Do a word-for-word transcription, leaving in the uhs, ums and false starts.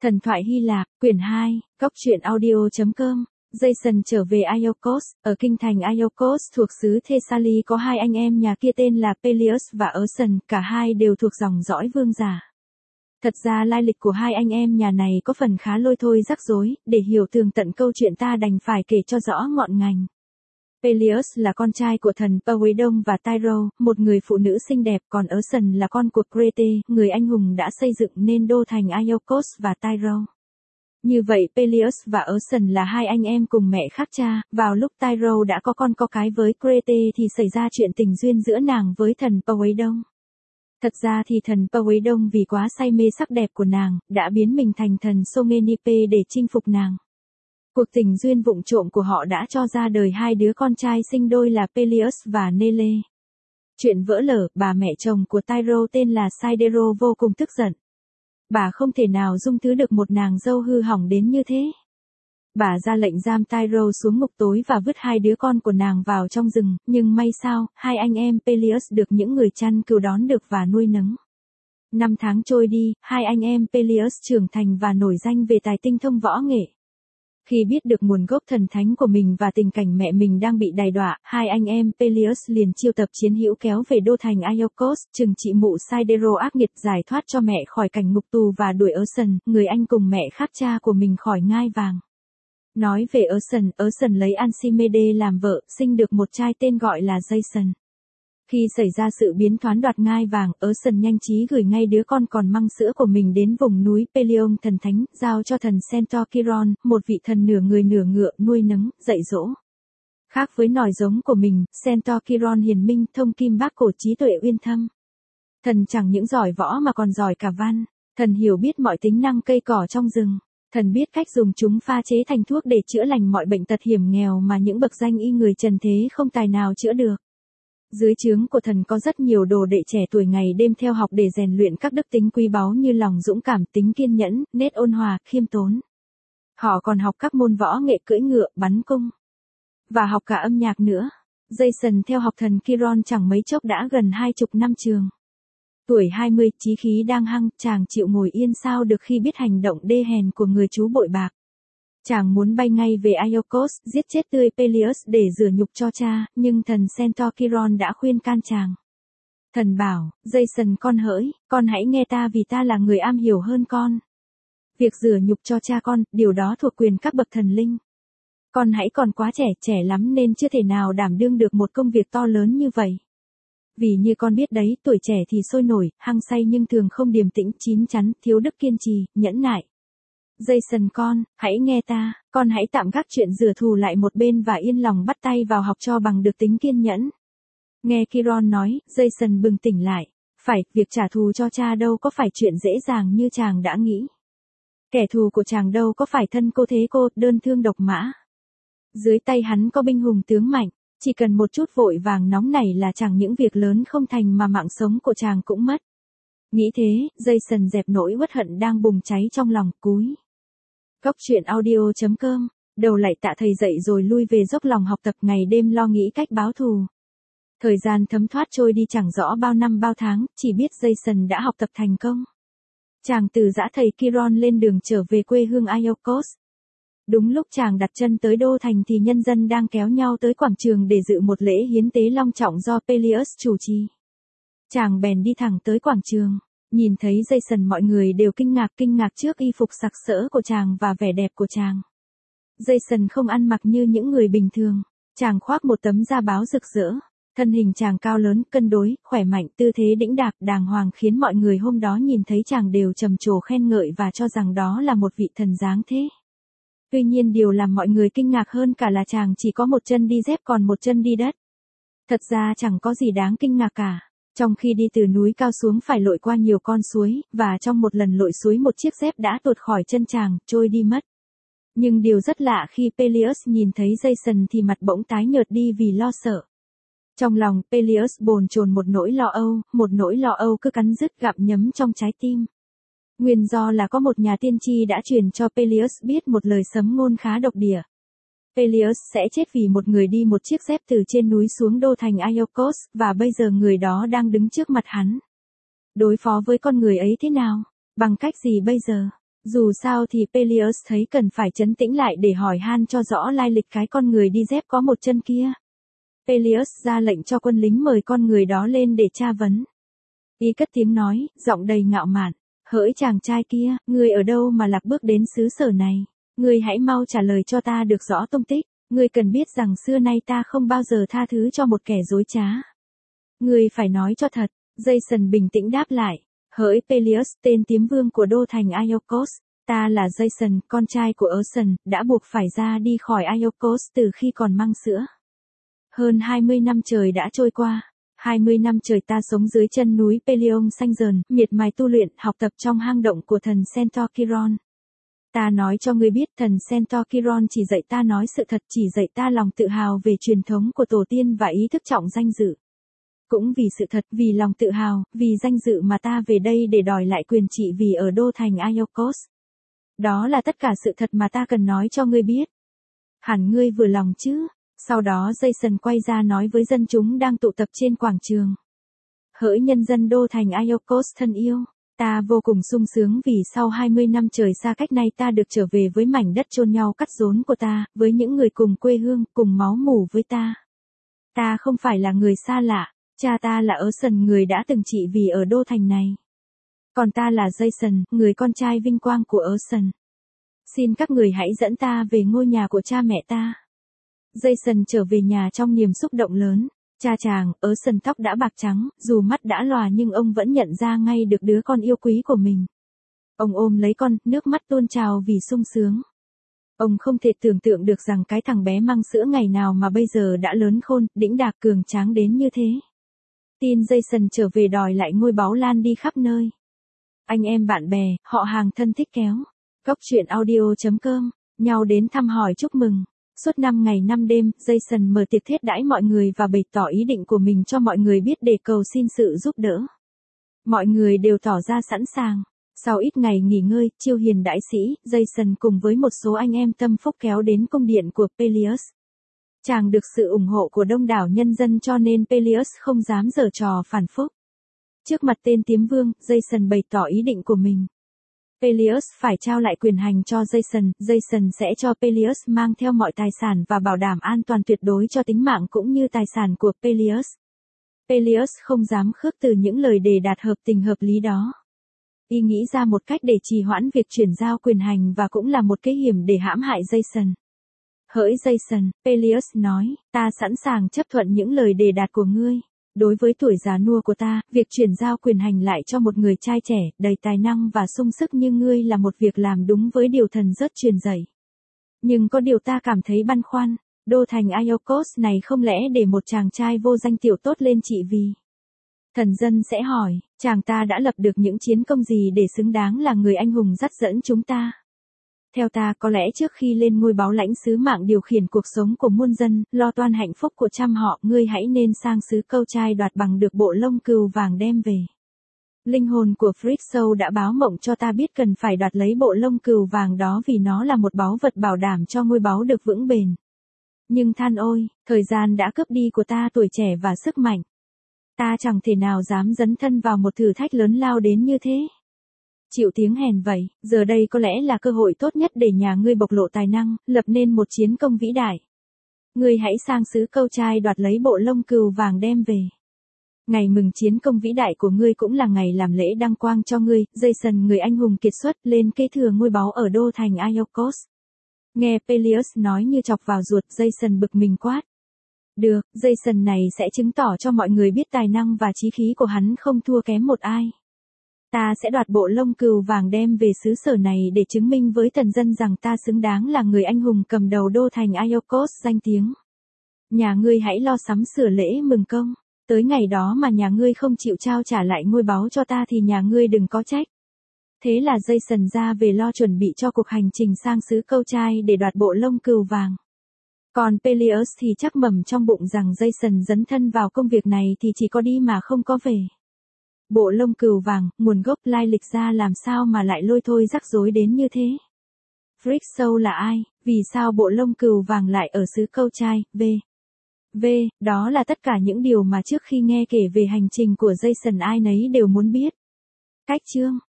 Thần thoại Hy Lạp, quyển hai, góc truyện audio chấm com. Jason trở về Iolcos, ở kinh thành Iolcos thuộc xứ Thessaly có hai anh em nhà kia tên là Peleus và Urson, cả hai đều thuộc dòng dõi vương giả. Thật ra lai lịch của hai anh em nhà này có phần khá lôi thôi rắc rối, để hiểu tường tận câu chuyện ta đành phải kể cho rõ ngọn ngành. Peleus là con trai của thần Poseidon và Tyro, một người phụ nữ xinh đẹp, còn Urson là con của Crete, người anh hùng đã xây dựng nên đô thành Iolcos và Tyro. Như vậy Peleus và Urson là hai anh em cùng mẹ khác cha, vào lúc Tyro đã có con có cái với Crete thì xảy ra chuyện tình duyên giữa nàng với thần Poseidon. Thật ra thì thần Poseidon vì quá say mê sắc đẹp của nàng, đã biến mình thành thần Songenipe để chinh phục nàng. Cuộc tình duyên vụng trộm của họ đã cho ra đời hai đứa con trai sinh đôi là Peleus và Nele. Chuyện vỡ lở, bà mẹ chồng của Tyro tên là Saidero vô cùng tức giận. Bà không thể nào dung thứ được một nàng dâu hư hỏng đến như thế. Bà ra lệnh giam Tyro xuống ngục tối và vứt hai đứa con của nàng vào trong rừng, nhưng may sao, hai anh em Peleus được những người chăn cừu đón được và nuôi nấng. Năm tháng trôi đi, hai anh em Peleus trưởng thành và nổi danh về tài tinh thông võ nghệ. Khi biết được nguồn gốc thần thánh của mình và tình cảnh mẹ mình đang bị đày đọa, hai anh em Peleus liền chiêu tập chiến hữu kéo về đô thành Iolcos, trừng trị mụ Saidero ác nghiệt, giải thoát cho mẹ khỏi cảnh ngục tù và đuổi Urson, người anh cùng mẹ khác cha của mình khỏi ngai vàng. Nói về Urson, Urson lấy Alcimede làm vợ, sinh được một trai tên gọi là Jason. Khi xảy ra sự biến thoán đoạt ngai vàng, Urson nhanh trí gửi ngay đứa con còn măng sữa của mình đến vùng núi Pelion thần thánh, giao cho thần Centaur Chiron, một vị thần nửa người nửa ngựa, nuôi nấng, dạy dỗ. Khác với nòi giống của mình, Centaur Chiron hiền minh, thông kim bác cổ, trí tuệ uyên thâm. Thần chẳng những giỏi võ mà còn giỏi cả văn. Thần hiểu biết mọi tính năng cây cỏ trong rừng. Thần biết cách dùng chúng pha chế thành thuốc để chữa lành mọi bệnh tật hiểm nghèo mà những bậc danh y người trần thế không tài nào chữa được. Dưới trướng của thần có rất nhiều đồ đệ trẻ tuổi ngày đêm theo học để rèn luyện các đức tính quý báu như lòng dũng cảm, tính kiên nhẫn, nét ôn hòa, khiêm tốn. Họ còn học các môn võ nghệ cưỡi ngựa, bắn cung. Và học cả âm nhạc nữa. Jason theo học thần Chiron chẳng mấy chốc đã gần hai chục năm trường. Tuổi hai mươi, chí khí đang hăng, chàng chịu ngồi yên sao được khi biết hành động đê hèn của người chú bội bạc. Chàng muốn bay ngay về Iolcos, giết chết tươi Peleus để rửa nhục cho cha, nhưng thần Centaur Chiron đã khuyên can chàng. Thần bảo, Jason con hỡi, con hãy nghe ta vì ta là người am hiểu hơn con. Việc rửa nhục cho cha con, điều đó thuộc quyền các bậc thần linh. Con hãy còn quá trẻ, trẻ lắm nên chưa thể nào đảm đương được một công việc to lớn như vậy. Vì như con biết đấy, tuổi trẻ thì sôi nổi, hăng say nhưng thường không điềm tĩnh, chín chắn, thiếu đức kiên trì, nhẫn nại. Jason con, hãy nghe ta, con hãy tạm gác chuyện rửa thù lại một bên và yên lòng bắt tay vào học cho bằng được tính kiên nhẫn. Nghe Chiron nói, Jason bừng tỉnh lại. Phải, việc trả thù cho cha đâu có phải chuyện dễ dàng như chàng đã nghĩ. Kẻ thù của chàng đâu có phải thân cô thế cô, đơn thương độc mã. Dưới tay hắn có binh hùng tướng mạnh, chỉ cần một chút vội vàng nóng nảy là chẳng những việc lớn không thành mà mạng sống của chàng cũng mất. Nghĩ thế, Jason dẹp nỗi uất hận đang bùng cháy trong lòng, cúi. Góc truyện audio chấm com, đầu lại tạ thầy dậy rồi lui về dốc lòng học tập, ngày đêm lo nghĩ cách báo thù. Thời gian thấm thoát trôi đi chẳng rõ bao năm bao tháng, chỉ biết Jason đã học tập thành công. Chàng từ giã thầy Chiron lên đường trở về quê hương Iolcos. Đúng lúc chàng đặt chân tới đô thành thì nhân dân đang kéo nhau tới quảng trường để dự một lễ hiến tế long trọng do Peleus chủ trì. Chàng bèn đi thẳng tới quảng trường. Nhìn thấy Jason mọi người đều kinh ngạc kinh ngạc trước y phục sặc sỡ của chàng và vẻ đẹp của chàng. Jason không ăn mặc như những người bình thường. Chàng khoác một tấm da báo rực rỡ. Thân hình chàng cao lớn, cân đối, khỏe mạnh, tư thế đĩnh đạc, đàng hoàng khiến mọi người hôm đó nhìn thấy chàng đều trầm trồ khen ngợi và cho rằng đó là một vị thần dáng thế. Tuy nhiên điều làm mọi người kinh ngạc hơn cả là chàng chỉ có một chân đi dép còn một chân đi đất. Thật ra chẳng có gì đáng kinh ngạc cả. Trong khi đi từ núi cao xuống phải lội qua nhiều con suối, và trong một lần lội suối một chiếc dép đã tuột khỏi chân chàng, trôi đi mất. Nhưng điều rất lạ khi Peleus nhìn thấy Jason thì mặt bỗng tái nhợt đi vì lo sợ. Trong lòng Peleus bồn chồn một nỗi lo âu, một nỗi lo âu cứ cắn rứt gặm nhấm trong trái tim. Nguyên do là có một nhà tiên tri đã truyền cho Peleus biết một lời sấm ngôn khá độc địa. Peleus sẽ chết vì một người đi một chiếc dép từ trên núi xuống đô thành Iolcos, và bây giờ người đó đang đứng trước mặt hắn. Đối phó với con người ấy thế nào? Bằng cách gì bây giờ? Dù sao thì Peleus thấy cần phải trấn tĩnh lại để hỏi han cho rõ lai lịch cái con người đi dép có một chân kia. Peleus ra lệnh cho quân lính mời con người đó lên để tra vấn. Y cất tiếng nói, giọng đầy ngạo mạn, hỡi chàng trai kia, ngươi ở đâu mà lạc bước đến xứ sở này? Ngươi hãy mau trả lời cho ta được rõ tung tích, ngươi cần biết rằng xưa nay ta không bao giờ tha thứ cho một kẻ dối trá. Ngươi phải nói cho thật. Jason bình tĩnh đáp lại, hỡi Peleus, tên tiếm vương của đô thành Iolcos, ta là Jason, con trai của Ocean, đã buộc phải ra đi khỏi Iolcos từ khi còn măng sữa. Hơn hai mươi năm trời đã trôi qua. hai mươi năm trời ta sống dưới chân núi Pelion xanh dờn, miệt mài tu luyện, học tập trong hang động của thần Centaur Chiron. Ta nói cho ngươi biết, thần Centaur Chiron chỉ dạy ta nói sự thật, chỉ dạy ta lòng tự hào về truyền thống của tổ tiên và ý thức trọng danh dự. Cũng vì sự thật, vì lòng tự hào, vì danh dự mà ta về đây để đòi lại quyền trị vì ở đô thành Iolcos. Đó là tất cả sự thật mà ta cần nói cho ngươi biết. Hẳn ngươi vừa lòng chứ? Sau đó Jason quay ra nói với dân chúng đang tụ tập trên quảng trường. Hỡi nhân dân đô thành Iolcos thân yêu, ta vô cùng sung sướng vì sau hai mươi năm trời xa cách nay ta được trở về với mảnh đất chôn nhau cắt rốn của ta, với những người cùng quê hương, cùng máu mủ với ta. Ta không phải là người xa lạ, cha ta là Ocean, người đã từng trị vì ở đô thành này. Còn ta là Jason, người con trai vinh quang của Ocean. Xin các người hãy dẫn ta về ngôi nhà của cha mẹ ta. Jason trở về nhà trong niềm xúc động lớn. Cha chàng, Ocean tóc đã bạc trắng, dù mắt đã lòa nhưng ông vẫn nhận ra ngay được đứa con yêu quý của mình. Ông ôm lấy con, nước mắt tuôn trào vì sung sướng. Ông không thể tưởng tượng được rằng cái thằng bé măng sữa ngày nào mà bây giờ đã lớn khôn, đĩnh đạc cường tráng đến như thế. Tin Jason trở về đòi lại ngôi báu lan đi khắp nơi. Anh em bạn bè, họ hàng thân thích kéo. Góc truyện audio chấm com, nhau đến thăm hỏi chúc mừng. Suốt năm ngày năm đêm, Jason mở tiệc thiết đãi mọi người và bày tỏ ý định của mình cho mọi người biết để cầu xin sự giúp đỡ. Mọi người đều tỏ ra sẵn sàng. Sau ít ngày nghỉ ngơi, chiêu hiền đại sĩ, Jason cùng với một số anh em tâm phúc kéo đến cung điện của Peleus. Chàng được sự ủng hộ của đông đảo nhân dân cho nên Peleus không dám giở trò phản phúc. Trước mặt tên tiếm vương, Jason bày tỏ ý định của mình. Peleus phải trao lại quyền hành cho Jason, Jason sẽ cho Peleus mang theo mọi tài sản và bảo đảm an toàn tuyệt đối cho tính mạng cũng như tài sản của Peleus. Peleus không dám khước từ những lời đề đạt hợp tình hợp lý đó. Y nghĩ ra một cách để trì hoãn việc chuyển giao quyền hành và cũng là một kế hiểm để hãm hại Jason. Hỡi Jason, Peleus nói, ta sẵn sàng chấp thuận những lời đề đạt của ngươi. Đối với tuổi già nua của ta, việc chuyển giao quyền hành lại cho một người trai trẻ, đầy tài năng và sung sức như ngươi là một việc làm đúng với điều thần giấc truyền dạy. Nhưng có điều ta cảm thấy băn khoăn, đô thành Iolcos này không lẽ để một chàng trai vô danh tiểu tốt lên trị vì. Thần dân sẽ hỏi, chàng ta đã lập được những chiến công gì để xứng đáng là người anh hùng dắt dẫn chúng ta? Theo ta, có lẽ trước khi lên ngôi báu lãnh sứ mạng điều khiển cuộc sống của muôn dân, lo toan hạnh phúc của trăm họ, ngươi hãy nên sang xứ Câu Trai đoạt bằng được bộ lông cừu vàng đem về. Linh hồn của Phryxo đã báo mộng cho ta biết cần phải đoạt lấy bộ lông cừu vàng đó vì nó là một báu vật bảo đảm cho ngôi báu được vững bền. Nhưng than ôi, thời gian đã cướp đi của ta tuổi trẻ và sức mạnh. Ta chẳng thể nào dám dấn thân vào một thử thách lớn lao đến như thế. Chịu tiếng hèn vậy, giờ đây có lẽ là cơ hội tốt nhất để nhà ngươi bộc lộ tài năng, lập nên một chiến công vĩ đại. Ngươi hãy sang xứ Câu Trai đoạt lấy bộ lông cừu vàng đem về. Ngày mừng chiến công vĩ đại của ngươi cũng là ngày làm lễ đăng quang cho ngươi, Jason người anh hùng kiệt xuất lên kế thừa ngôi báu ở đô thành Iolcos. Nghe Peleus nói như chọc vào ruột, Jason bực mình quát. Được, Jason này sẽ chứng tỏ cho mọi người biết tài năng và chí khí của hắn không thua kém một ai. Ta sẽ đoạt bộ lông cừu vàng đem về xứ sở này để chứng minh với thần dân rằng ta xứng đáng là người anh hùng cầm đầu đô thành Iolcos danh tiếng. Nhà ngươi hãy lo sắm sửa lễ mừng công. Tới ngày đó mà nhà ngươi không chịu trao trả lại ngôi báu cho ta thì nhà ngươi đừng có trách. Thế là Jason ra về lo chuẩn bị cho cuộc hành trình sang xứ Câu Trai để đoạt bộ lông cừu vàng. Còn Peleus thì chắc mầm trong bụng rằng Jason dấn thân vào công việc này thì chỉ có đi mà không có về. Bộ lông cừu vàng, nguồn gốc lai lịch ra làm sao mà lại lôi thôi rắc rối đến như thế? Phryxo là ai? Vì sao bộ lông cừu vàng lại ở xứ Câu Trai? V. V. Đó là tất cả những điều mà trước khi nghe kể về hành trình của Jason ai nấy đều muốn biết. Cách chương